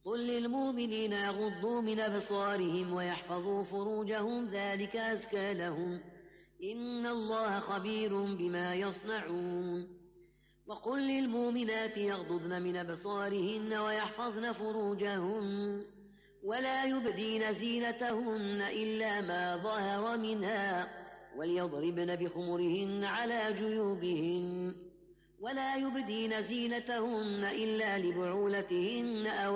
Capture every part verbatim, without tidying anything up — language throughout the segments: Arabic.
قل للمؤمنين يغضوا من أبصارهم ويحفظوا فروجهم ذلك أزكى لهم إن الله خبير بما يصنعون وقل للمؤمنات يغضضن من أبصارهن ويحفظن فروجهن ولا يبدين زينتهن إلا ما ظهر منها وليضربن بخمرهن على جيوبهن ولا يبدين زينتهن إلا لبعولتهن أو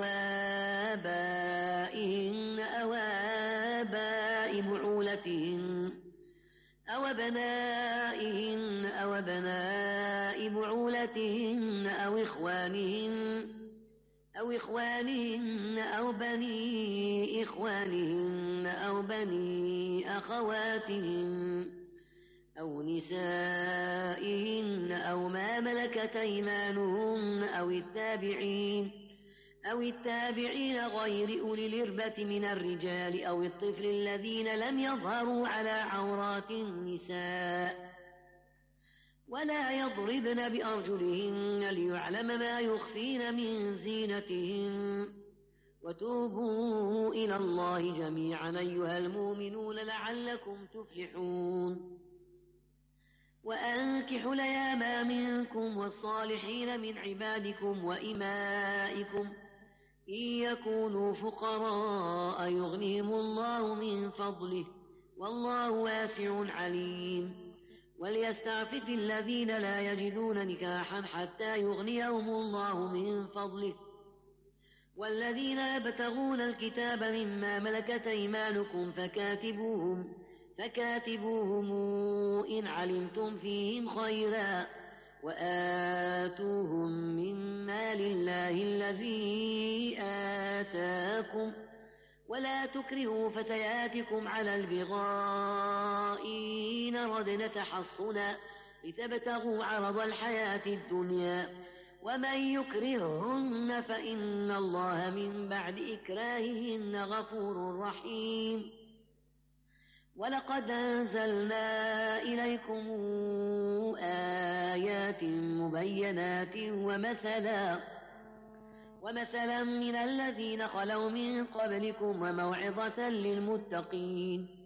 آبائهن أو آباء بعولتهن أو بنائهن أو بناء بعولتهن أو إخوانهن أو إخوانهن أو بني إخوانهن أو بني أخواتهن أو نسائهن أو ما ملكت أيمانهن أو التابعين أو التابعين غير أولي الإربة من الرجال أو الطفل الذين لم يظهروا على عورات النساء ولا يضربن بأرجلهن ليعلم ما يخفين من زينتهن وتوبوا إلى الله جميعا أيها المؤمنون لعلكم تفلحون وأنكحوا الأيام منكم والصالحين من عبادكم وإمائكم إن يكونوا فقراء يغنيهم الله من فضله والله واسع عليم وليستعفف الذين لا يجدون نكاحا حتى يغنيهم الله من فضله والذين يبتغون الكتاب مما ملكت أيمانكم فكاتبوهم فكاتبوهم إن علمتم فيهم خيرا وآتوهم من مال الله الذي آتاكم ولا تكرهوا فتياتكم على البغاء إن أردنا تحصنا لتبتغوا عرض الحياة الدنيا ومن يكرههن فإن الله من بعد إكراههن غفور رحيم ولقد أنزلنا إليكم آيات مبينات ومثلا ومثلا من الذين خلوا من قبلكم وموعظة للمتقين